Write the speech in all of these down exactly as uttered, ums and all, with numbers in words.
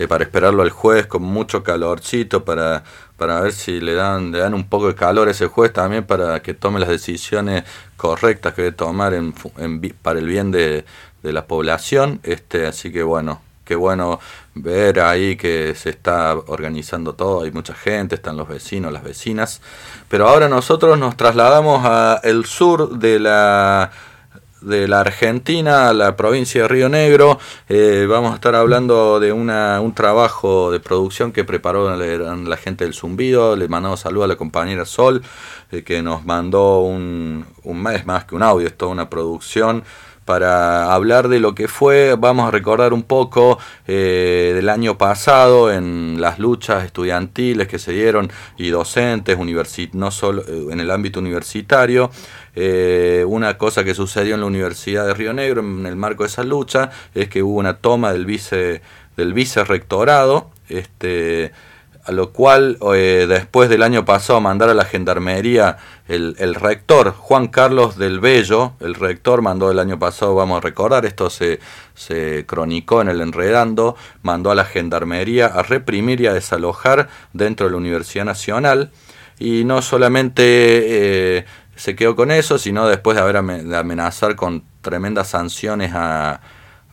eh, para esperarlo al juez con mucho calorcito, para, para ver si le dan, le dan un poco de calor a ese juez también para que tome las decisiones correctas que debe tomar en, en, para el bien de, de la población. Este, así que bueno, qué bueno ver ahí que se está organizando todo, hay mucha gente, están los vecinos, las vecinas. Pero ahora nosotros nos trasladamos al sur de la de la Argentina, a la provincia de Río Negro. Eh, vamos a estar hablando de una, un trabajo de producción que preparó la, la gente del Zumbido. Le mandamos saludos a la compañera Sol, eh, que nos mandó un, un mes más que un audio, es toda una producción para hablar de lo que fue. Vamos a recordar un poco eh, del año pasado en las luchas estudiantiles que se dieron y docentes, universi- no solo eh, en el ámbito universitario. Eh, una cosa que sucedió en la Universidad de Río Negro en el marco de esa lucha es que hubo una toma del vice del vicerrectorado, este, a lo cual eh, después del año pasado mandar a la gendarmería el, el rector Juan Carlos del Bello, el rector mandó el año pasado, vamos a recordar, esto se, se cronicó en el Enredando, mandó a la gendarmería a reprimir y a desalojar dentro de la Universidad Nacional, y no solamente eh, se quedó con eso, sino después de haber de amenazar con tremendas sanciones a,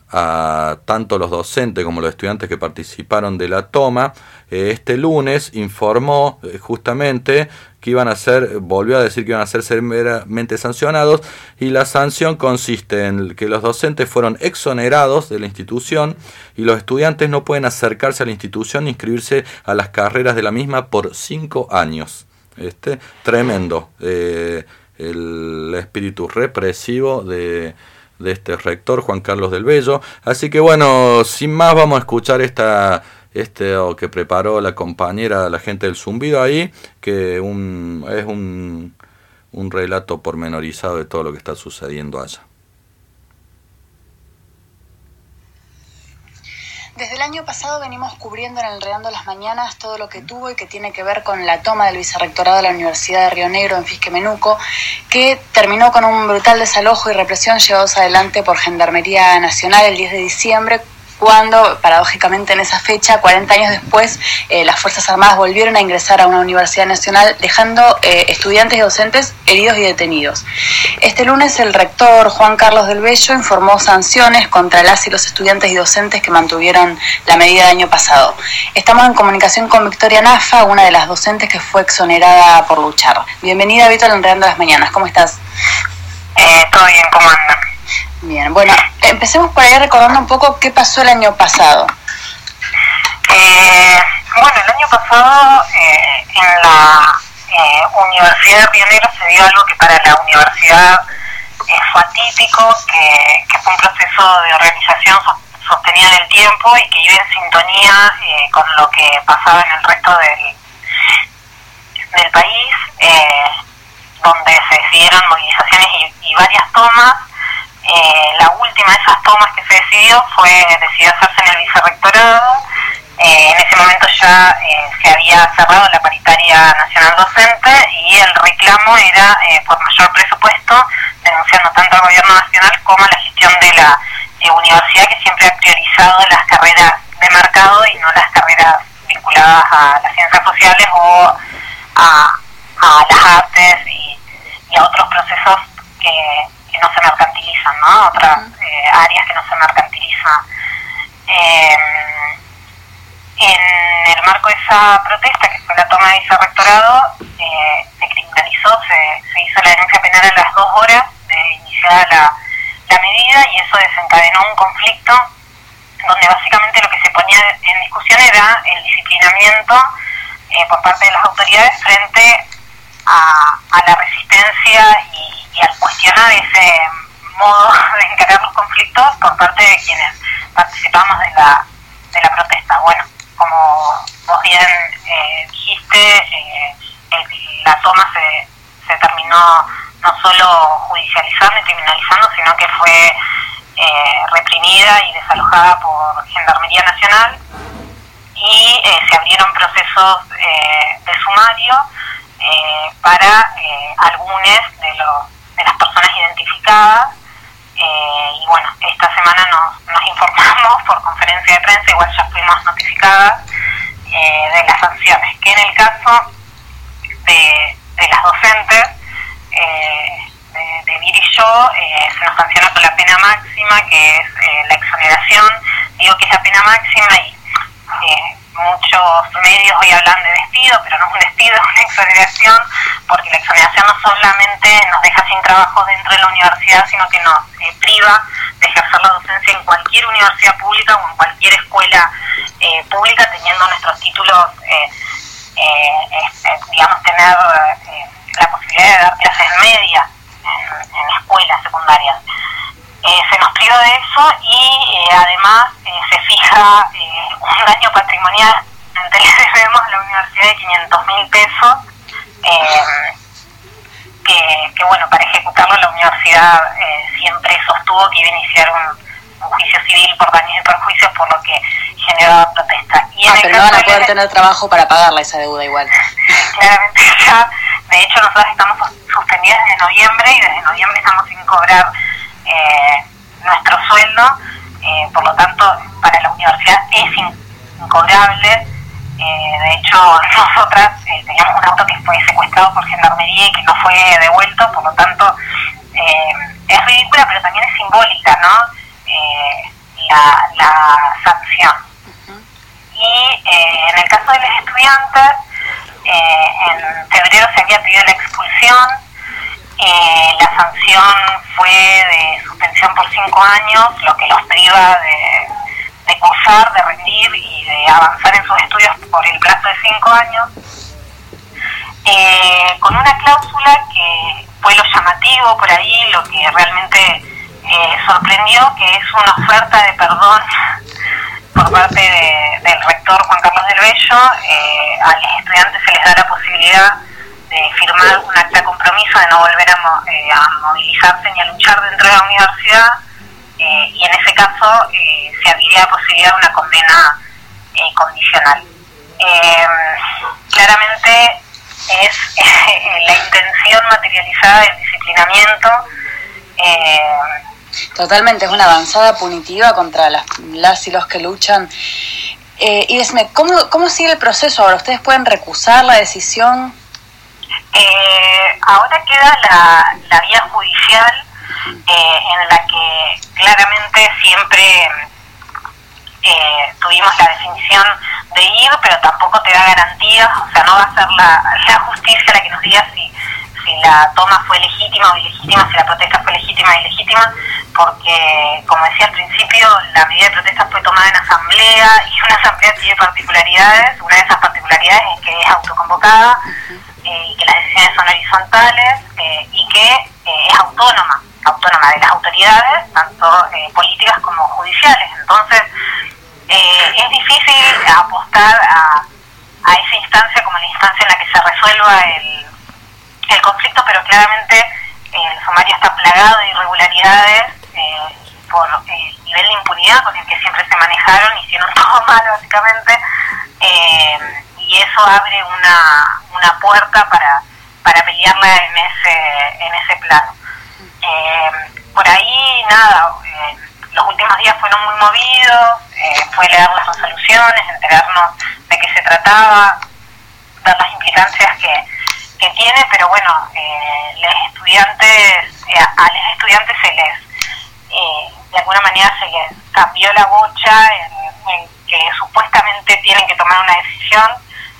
a tanto los docentes como los estudiantes que participaron de la toma. Eh, este lunes informó eh, justamente que iban a ser, volvió a decir que iban a ser severamente sancionados, y la sanción consiste en que los docentes fueron exonerados de la institución y los estudiantes no pueden acercarse a la institución ni inscribirse a las carreras de la misma por cinco años. Este, tremendo eh, el espíritu represivo de, de este rector Juan Carlos del Bello. Así que bueno, sin más vamos a escuchar esta este o que preparó la compañera, la gente del Zumbido ahí, que un, es un, un relato pormenorizado de todo lo que está sucediendo allá. Desde el año pasado venimos cubriendo en Enredando las Mañanas todo lo que tuvo y que tiene que ver con la toma del vicerrectorado de la Universidad de Río Negro en Fisquemenuco, que terminó con un brutal desalojo y represión llevados adelante por Gendarmería Nacional el diez de diciembre, cuando, paradójicamente en esa fecha, cuarenta años después, eh, las Fuerzas Armadas volvieron a ingresar a una universidad nacional, dejando eh, estudiantes y docentes heridos y detenidos. Este lunes el rector Juan Carlos del Bello informó sanciones contra las y los estudiantes y docentes que mantuvieron la medida del año pasado. Estamos en comunicación con Victoria Nafa, una de las docentes que fue exonerada por luchar. Bienvenida, Víctor, Enredando las Mañanas. ¿Cómo estás? Eh, todo bien, ¿cómo andan? Bien, bueno, empecemos por ahí recordando un poco qué pasó el año pasado. Eh, bueno, el año pasado eh, en la eh, Universidad de Río Negro se dio algo que para la universidad eh, fue atípico, que, que fue un proceso de organización sostenido en el tiempo y que iba en sintonía eh, con lo que pasaba en el resto del, del país, eh, donde se decidieron movilizaciones y, y varias tomas. Eh, la última de esas tomas que se decidió fue decidió hacerse en el vicerrectorado. Eh, en ese momento ya eh, se había cerrado la paritaria nacional docente y el reclamo era eh, por mayor presupuesto, denunciando tanto al gobierno nacional como a la gestión de la eh, universidad, que siempre ha priorizado las carreras de mercado y no las carreras vinculadas a las ciencias sociales o a, a las artes y, y a otros procesos que que no se mercantilizan, ¿no? Otras eh, áreas que no se mercantilizan. Eh, en el marco de esa protesta, que fue la toma de vicerrectorado, eh, se criminalizó, se, se hizo la denuncia penal a las dos horas de iniciada la, la medida, y eso desencadenó un conflicto donde básicamente lo que se ponía en discusión era el disciplinamiento eh, por parte de las autoridades frente a, a la resistencia y, y al cuestionar ese modo de encarar los conflictos por parte de quienes participamos de la de la protesta. Bueno, como vos bien eh, dijiste, eh, el, la toma se, se terminó no solo judicializando y criminalizando, sino que fue eh, reprimida y desalojada por Gendarmería Nacional, y eh, se abrieron procesos eh, de sumario eh, para eh, algunas de, lo, de las personas identificadas eh, y bueno, esta semana nos, nos informamos por conferencia de prensa, igual ya fuimos notificadas eh, de las sanciones, que en el caso de, de las docentes, eh, de, de Vir y yo, eh, se nos sanciona con la pena máxima, que es eh, la exoneración. Digo que es la pena máxima y eh, muchos medios hoy hablan de despido, pero no es un despido, es una exoneración, porque la exoneración no solamente nos deja sin trabajo dentro de la universidad, sino que nos eh, priva de ejercer la docencia en cualquier universidad pública o en cualquier escuela eh, pública, teniendo nuestros títulos, eh, eh, eh, digamos, tener eh, la posibilidad de dar clases media en, en escuelas secundarias. Eh, se nos priva de eso y eh, además eh, se fija eh, un daño patrimonial ante le debemos a la universidad de quinientos mil pesos, eh, que, que bueno, para ejecutarlo la universidad eh, siempre sostuvo que iba a iniciar un, un juicio civil por daños y perjuicios, por lo que generaba protesta. Y ah, en pero el no van a caso poder de... tener trabajo para pagarla esa deuda igual. Claramente ya, de hecho nosotros estamos suspendidas desde noviembre y desde noviembre estamos sin cobrar Eh, nuestro sueldo, eh, por lo tanto para la universidad es incobrable. Eh, de hecho nosotras eh, teníamos un auto que fue secuestrado por gendarmería y que no fue devuelto, por lo tanto eh, es ridícula, pero también es simbólica, ¿no? Eh, la, la sanción. Uh-huh. Y eh, en el caso de los estudiantes, eh, en febrero se había pedido la expulsión. Eh, la sanción fue de suspensión por cinco años, lo que los priva de, de cursar, de rendir y de avanzar en sus estudios por el plazo de cinco años, eh, con una cláusula que fue lo llamativo por ahí, lo que realmente eh, sorprendió, que es una oferta de perdón por parte de, del rector Juan Carlos del Bello. Eh, a los estudiantes se les da la posibilidad de firmar un acta de compromiso de no volver a, mo eh, a movilizarse ni a luchar dentro de la universidad, eh, y en ese caso eh, se abriría la posibilidad de una condena eh, condicional. Eh, claramente es eh, la intención materializada del disciplinamiento. Eh, Totalmente, es una avanzada punitiva contra las, las y los que luchan. Eh, y decime, ¿cómo, ¿cómo sigue el proceso ahora? ¿Ustedes pueden recusar la decisión? Eh, ahora queda la, la vía judicial, eh, en la que claramente siempre eh, tuvimos la definición de ir, pero tampoco te da garantías, o sea, no va a ser la, la justicia la que nos diga si, si la toma fue legítima o ilegítima, si la protesta fue legítima o ilegítima, porque, como decía al principio, la medida de protesta fue tomada en asamblea, y una asamblea tiene particularidades. Una de esas particularidades es que es autoconvocada, eh, y que las decisiones son horizontales, eh, y que eh, es autónoma, autónoma de las autoridades, tanto eh, políticas como judiciales. Entonces, eh, es difícil apostar a, a esa instancia como la instancia en la que se resuelva el, el conflicto, pero claramente eh, el sumario está plagado de irregularidades, eh, por eh, el nivel de impunidad con el que siempre se manejaron, hicieron todo mal básicamente, eh, y eso abre una, una puerta para, para pelearla en ese, en ese plano. Eh, por ahí nada, eh, los últimos días fueron muy movidos, eh, fue leer las resoluciones, enterarnos de qué se trataba, ver las implicancias que, que tiene, pero bueno, eh, los estudiantes, eh, a los estudiantes se les, eh, de alguna manera se les cambió la bocha en, en que supuestamente tienen que tomar una decisión.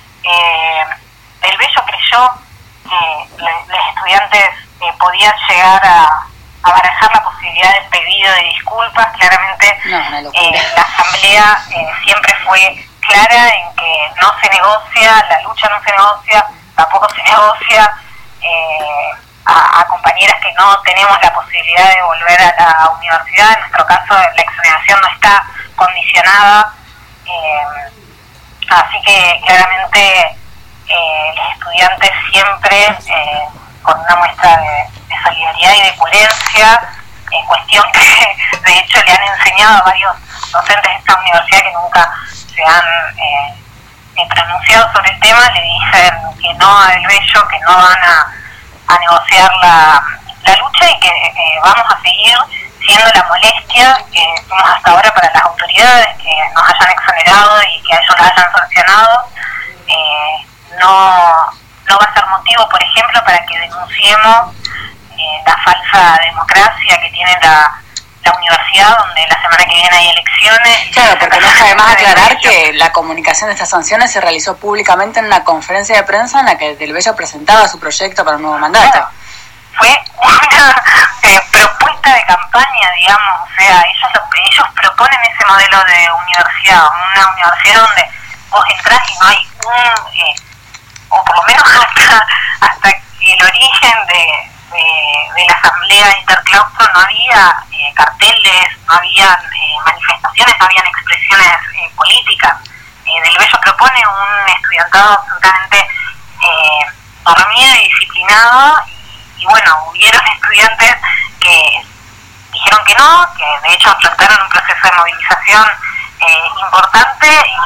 Eh, Del Bello creyó que le, los estudiantes eh, podían llegar a, a barajar la posibilidad de pedido de disculpas. Claramente no, eh, la asamblea eh, siempre fue clara en que no se negocia, la lucha no se negocia, tampoco se negocia eh, a, a compañeras que no tenemos la posibilidad de volver a la universidad. En nuestro caso la exoneración no está condicionada, eh, así que claramente eh, los estudiantes siempre eh, con una muestra de, de solidaridad y de coherencia, eh, cuestión que de hecho le han enseñado a varios docentes de esta universidad que nunca se han eh, eh, pronunciado sobre el tema, le dicen que no a Del Bello, que no van a, a negociar la, la lucha, y que eh, vamos a seguir entiendo la molestia que tuvimos hasta ahora para las autoridades, que nos hayan exonerado y que a ellos los hayan sancionado, eh, no, no va a ser motivo, por ejemplo, para que denunciemos eh, la falsa democracia que tiene la, la universidad, donde la semana que viene hay elecciones. Claro, porque no está de más aclarar que la comunicación de estas sanciones se realizó públicamente en una conferencia de prensa en la que Del Bello presentaba su proyecto para un nuevo mandato. Claro. Fue una eh, propuesta de campaña, digamos, o sea, ellos lo, ellos proponen ese modelo de universidad, una universidad donde vos entrás y no hay un, eh, o por lo menos hasta, hasta el origen de, de, de la asamblea interclaustro no había eh, carteles, no había eh, manifestaciones, no habían expresiones eh, políticas. Eh, Del Bello propone un estudiantado absolutamente eh, dormido y disciplinado. Y bueno, hubieron estudiantes que dijeron que no, que de hecho enfrentaron un proceso de movilización eh, importante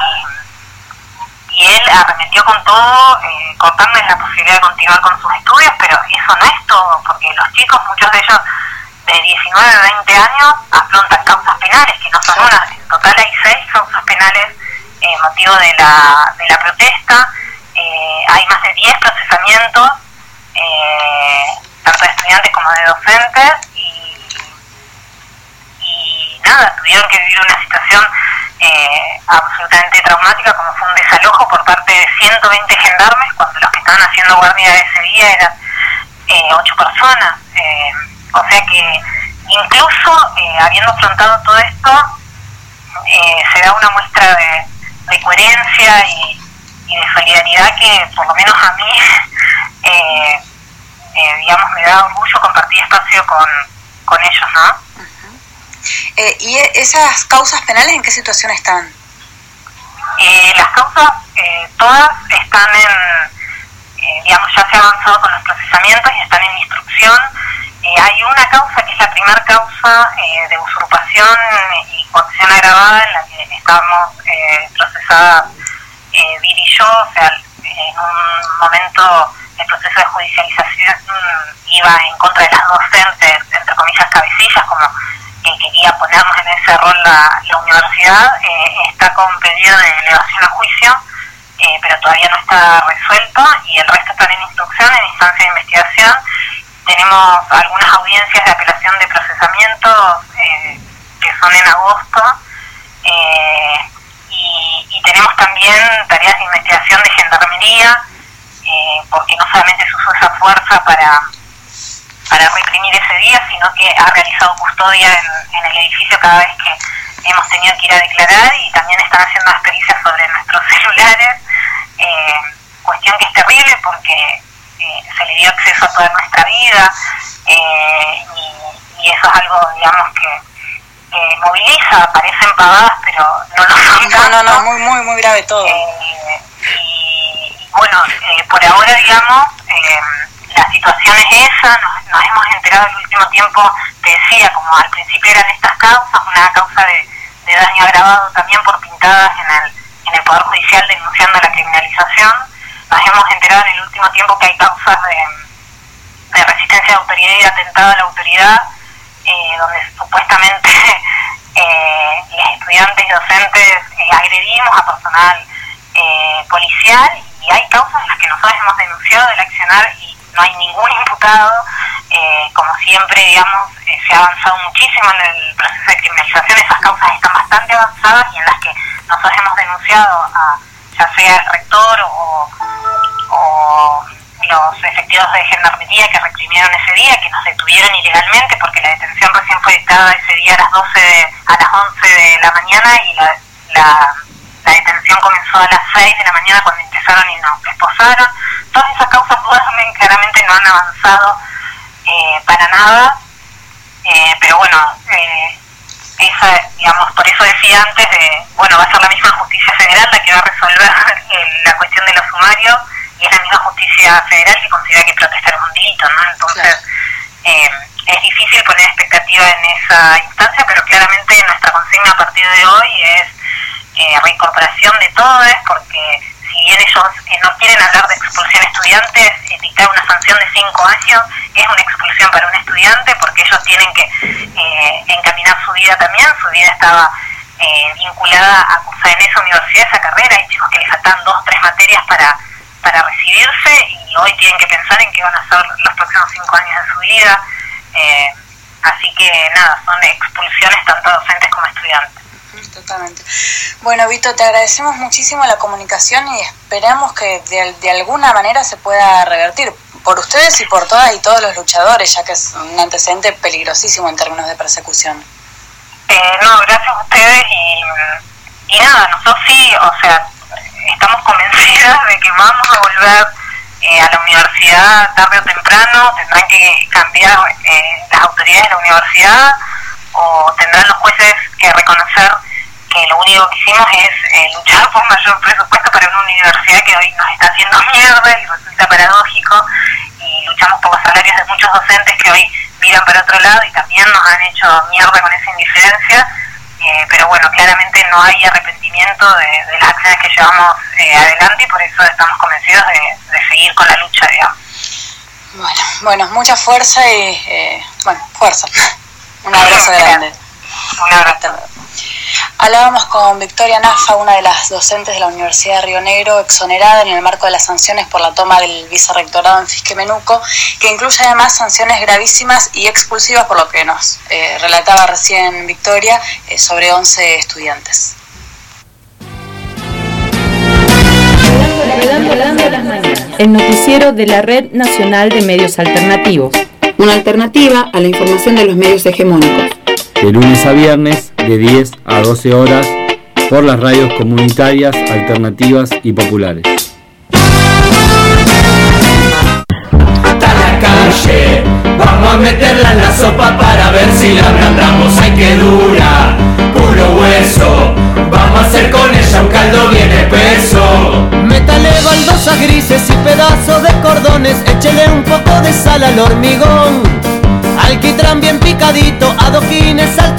y, y él arremetió con todo, eh, cortándoles la posibilidad de continuar con sus estudios, pero eso no es todo, porque los chicos, muchos de ellos de diecinueve a veinte años, afrontan causas penales, que no son una, en total hay seis causas penales eh, motivo de la, de la protesta, eh, hay más de diez procesamientos, Eh, tanto de estudiantes como de docentes y, y nada, tuvieron que vivir una situación eh, absolutamente traumática, como fue un desalojo por parte de ciento veinte gendarmes, cuando los que estaban haciendo guardia ese día eran eh, ocho personas, eh, o sea que incluso eh, habiendo afrontado todo esto eh, se da una muestra de, de coherencia y, y de solidaridad que por lo menos a mí Eh, eh, digamos, me da orgullo compartir espacio con, con ellos, ¿no? Uh-huh. eh, ¿Y esas causas penales en qué situación están? Eh, las causas, eh, todas están en, eh, digamos, ya se ha avanzado con los procesamientos y están en instrucción. Eh, hay una causa que es la primera causa eh, de usurpación y coacción agravada en la que estamos eh, procesadas eh, Vir y yo, o sea, en un momento el proceso de judicialización iba en contra de las docentes, entre comillas, cabecillas, como que quería ponernos en ese rol la, la universidad, eh, está con pedido de elevación a juicio, eh, pero todavía no está resuelto, y el resto están en instrucción, en instancia de investigación. Tenemos algunas audiencias de apelación de procesamiento eh, que son en agosto, eh, y, y tenemos también tareas de investigación de gendarmería, Eh, porque no solamente se usó esa fuerza para para reprimir ese día, sino que ha realizado custodia en, en el edificio cada vez que hemos tenido que ir a declarar, y también están haciendo las pericias sobre nuestros celulares, eh, cuestión que es terrible porque eh, se le dio acceso a toda nuestra vida, eh, y, y eso es algo, digamos, que eh, moviliza, parecen pavadas, pero no lo son tanto. No, no, no, muy, muy, muy grave todo. Eh, y bueno, eh, por ahora, digamos, eh, la situación es esa, nos, nos hemos enterado en el último tiempo, te decía, como al principio eran estas causas, una causa de, de daño agravado también por pintadas en el, en el Poder Judicial denunciando la criminalización. Nos hemos enterado en el último tiempo que hay causas de, de resistencia de autoridad y de atentado a la autoridad, eh, donde supuestamente eh, los estudiantes y docentes eh, agredimos a personal eh, policial, y hay causas en las que nosotros hemos denunciado del accionar y no hay ningún imputado. Eh, como siempre, digamos, eh, se ha avanzado muchísimo en el proceso de criminalización, esas causas están bastante avanzadas, y en las que nosotros hemos denunciado a ya sea el rector o, o los efectivos de gendarmería que reprimieron ese día, que nos detuvieron ilegalmente porque la detención recién fue dictada ese día a las doce de, a las once de la mañana, y la, la La detención comenzó a las seis de la mañana cuando ingresaron y nos esposaron. Todas esas causas claramente no han avanzado eh, para nada, eh, pero bueno, eh, esa, digamos, por eso decía antes, de, bueno, va a ser la misma justicia federal la que va a resolver eh, la cuestión de los sumarios, y es la misma justicia federal que considera que protestar es un delito, ¿no? Entonces, eh, es difícil poner expectativa en esa instancia, pero claramente nuestra consigna a partir de hoy es Eh, reincorporación de todos, porque si bien ellos eh, no quieren hablar de expulsión de estudiantes, etiquetan dictar una sanción de cinco años es una expulsión para un estudiante, porque ellos tienen que eh, encaminar su vida también. Su vida estaba eh, vinculada a cursar en esa universidad, esa carrera. Hay chicos que les faltan dos o tres materias para, para recibirse, y hoy tienen que pensar en qué van a hacer los próximos cinco años de su vida. Eh, así que nada, son expulsiones tanto docentes como estudiantes. Totalmente. Bueno, Vito, te agradecemos muchísimo la comunicación y esperamos que de, de alguna manera se pueda revertir por ustedes y por todas y todos los luchadores, ya que es un antecedente peligrosísimo en términos de persecución. Eh, no, gracias a ustedes y, y nada, nosotros sí, o sea, estamos convencidas de que vamos a volver eh, a la universidad tarde o temprano. Tendrán que cambiar eh, las autoridades de la universidad, o tendrán los jueces que reconocer que lo único que hicimos es eh, luchar por mayor presupuesto para una universidad que hoy nos está haciendo mierda y resulta paradójico, y luchamos por los salarios de muchos docentes que hoy miran para otro lado y también nos han hecho mierda con esa indiferencia. Eh, pero bueno, claramente no hay arrepentimiento de, de las acciones que llevamos eh, adelante, y por eso estamos convencidos de, de seguir con la lucha, digamos. Bueno, bueno, mucha fuerza y, eh, bueno, fuerza. Un abrazo grande. Un abrazo. Hablábamos con Victoria Nafa, una de las docentes de la Universidad de Río Negro, exonerada en el marco de las sanciones por la toma del vicerrectorado en Fisquemenuco, que incluye además sanciones gravísimas y expulsivas, por lo que nos eh, relataba recién Victoria, eh, sobre once estudiantes. El noticiero de la Red Nacional de Medios Alternativos. Una alternativa a la información de los medios hegemónicos. De lunes a viernes, de diez a doce horas, por las radios comunitarias, alternativas y populares. Hasta la calle, vamos a meterla en la sopa para ver si la ablandamos. ¡Ay, qué dura! Puro hueso, vamos a hacer con ella un caldo bien espeso. Métale baldosas grises y pedazos de cordones, échele un poco de sal al hormigón. Alquitrán bien picadito, adoquines, salta